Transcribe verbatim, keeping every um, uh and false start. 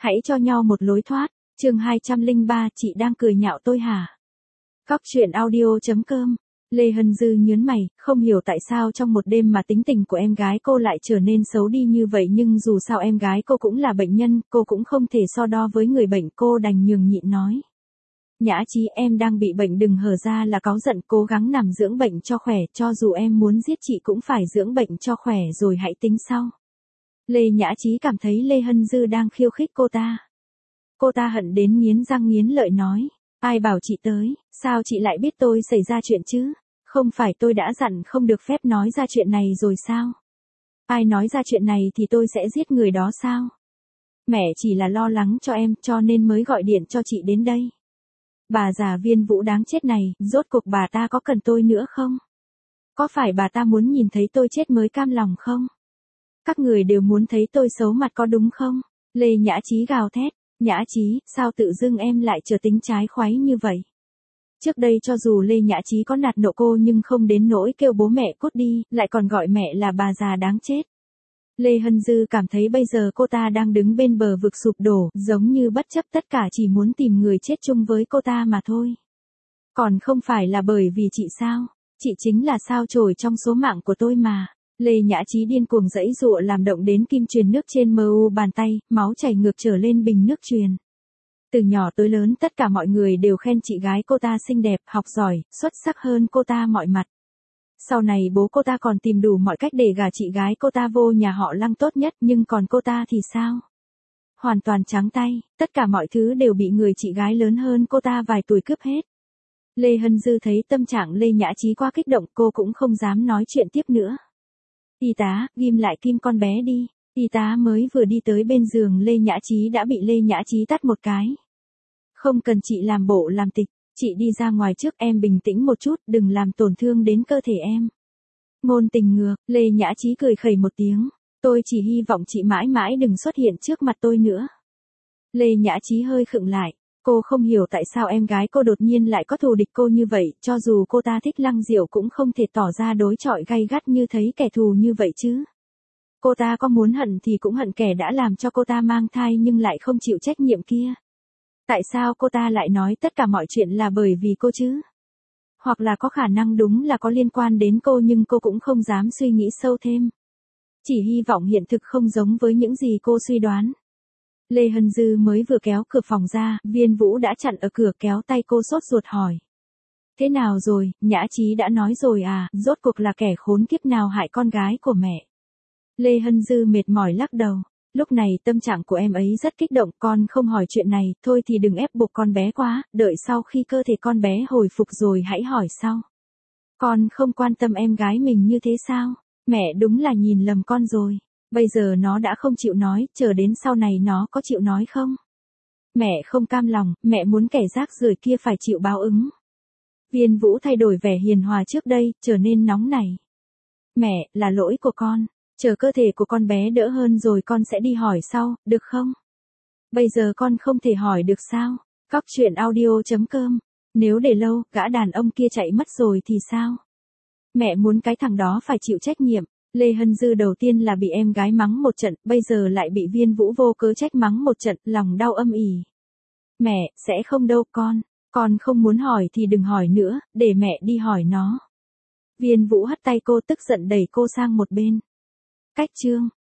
Hãy cho nhau một lối thoát. Chương hai trăm lẻ ba, chị đang cười nhạo tôi hả? Cóc truyện audio chấm com. Lê Hân Dư nhớn mày, không hiểu tại sao trong một đêm mà tính tình của em gái cô lại trở nên xấu đi như vậy, nhưng dù sao em gái cô cũng là bệnh nhân, cô cũng không thể so đo với người bệnh, cô đành nhường nhịn nói. Nhã Chí, em đang bị bệnh, đừng hở ra là cáu giận, cố gắng nằm dưỡng bệnh cho khỏe, cho dù em muốn giết chị cũng phải dưỡng bệnh cho khỏe rồi hãy tính sau. Lê Nhã Chí cảm thấy Lê Hân Dư đang khiêu khích cô ta. Cô ta hận đến nghiến răng nghiến lợi nói, ai bảo chị tới, sao chị lại biết tôi xảy ra chuyện chứ? Không phải tôi đã dặn không được phép nói ra chuyện này rồi sao? Ai nói ra chuyện này thì tôi sẽ giết người đó sao? Mẹ chỉ là lo lắng cho em cho nên mới gọi điện cho chị đến đây. Bà già Viên Vũ đáng chết này, rốt cuộc bà ta có cần tôi nữa không? Có phải bà ta muốn nhìn thấy tôi chết mới cam lòng không? Các người đều muốn thấy tôi xấu mặt có đúng không? Lê Nhã Chí gào thét, Nhã Chí, sao tự dưng em lại trở tính trái khoái như vậy? Trước đây cho dù Lê Nhã Chí có nạt nộ cô nhưng không đến nỗi kêu bố mẹ cút đi, lại còn gọi mẹ là bà già đáng chết. Lê Hân Dư cảm thấy bây giờ cô ta đang đứng bên bờ vực sụp đổ, giống như bất chấp tất cả chỉ muốn tìm người chết chung với cô ta mà thôi. Còn không phải là bởi vì chị sao? Chị chính là sao chổi trong số mạng của tôi mà. Lê Nhã Chí điên cuồng giãy giụa làm động đến kim truyền nước trên mu bàn tay, máu chảy ngược trở lên bình nước truyền. Từ nhỏ tới lớn tất cả mọi người đều khen chị gái cô ta xinh đẹp, học giỏi, xuất sắc hơn cô ta mọi mặt. Sau này bố cô ta còn tìm đủ mọi cách để gả chị gái cô ta vô nhà họ Lăng tốt nhất, nhưng còn cô ta thì sao? Hoàn toàn trắng tay, tất cả mọi thứ đều bị người chị gái lớn hơn cô ta vài tuổi cướp hết. Lê Hân Dư thấy tâm trạng Lê Nhã Chí quá kích động, cô cũng không dám nói chuyện tiếp nữa. Y tá, ghim lại kim con bé đi. Y tá mới vừa đi tới bên giường Lê Nhã Chí đã bị Lê Nhã Chí tát một cái. Không cần chị làm bộ làm tịch, chị đi ra ngoài trước, em bình tĩnh một chút, đừng làm tổn thương đến cơ thể em. Ngôn tình ngược, Lê Nhã Chí cười khẩy một tiếng, tôi chỉ hy vọng chị mãi mãi đừng xuất hiện trước mặt tôi nữa. Lê Nhã Chí hơi khựng lại, cô không hiểu tại sao em gái cô đột nhiên lại có thù địch cô như vậy, cho dù cô ta thích Lăng Diệu cũng không thể tỏ ra đối chọi gay gắt như thấy kẻ thù như vậy chứ. Cô ta có muốn hận thì cũng hận kẻ đã làm cho cô ta mang thai nhưng lại không chịu trách nhiệm kia. Tại sao cô ta lại nói tất cả mọi chuyện là bởi vì cô chứ? Hoặc là có khả năng đúng là có liên quan đến cô nhưng cô cũng không dám suy nghĩ sâu thêm. Chỉ hy vọng hiện thực không giống với những gì cô suy đoán. Lê Hân Dư mới vừa kéo cửa phòng ra, Viên Vũ đã chặn ở cửa kéo tay cô sốt ruột hỏi. Thế nào rồi, Nhã Chí đã nói rồi à, rốt cuộc là kẻ khốn kiếp nào hại con gái của mẹ? Lê Hân Dư mệt mỏi lắc đầu. Lúc này tâm trạng của em ấy rất kích động, con không hỏi chuyện này, thôi thì đừng ép buộc con bé quá, đợi sau khi cơ thể con bé hồi phục rồi hãy hỏi sau. Con không quan tâm em gái mình như thế sao? Mẹ đúng là nhìn lầm con rồi. Bây giờ nó đã không chịu nói, chờ đến sau này nó có chịu nói không? Mẹ không cam lòng, mẹ muốn kẻ rác rưởi kia phải chịu báo ứng. Viên Vũ thay đổi vẻ hiền hòa trước đây, trở nên nóng nảy. Mẹ, là lỗi của con. Chờ cơ thể của con bé đỡ hơn rồi con sẽ đi hỏi sau, được không? Bây giờ con không thể hỏi được sao? Cóc truyện audio chấm com. Nếu để lâu, gã đàn ông kia chạy mất rồi thì sao? Mẹ muốn cái thằng đó phải chịu trách nhiệm. Lê Hân Dư đầu tiên là bị em gái mắng một trận, bây giờ lại bị Viên Vũ vô cớ trách mắng một trận, lòng đau âm ỉ. Mẹ, sẽ không đâu con. Con không muốn hỏi thì đừng hỏi nữa, để mẹ đi hỏi nó. Viên Vũ hất tay cô tức giận đẩy cô sang một bên. Cách chương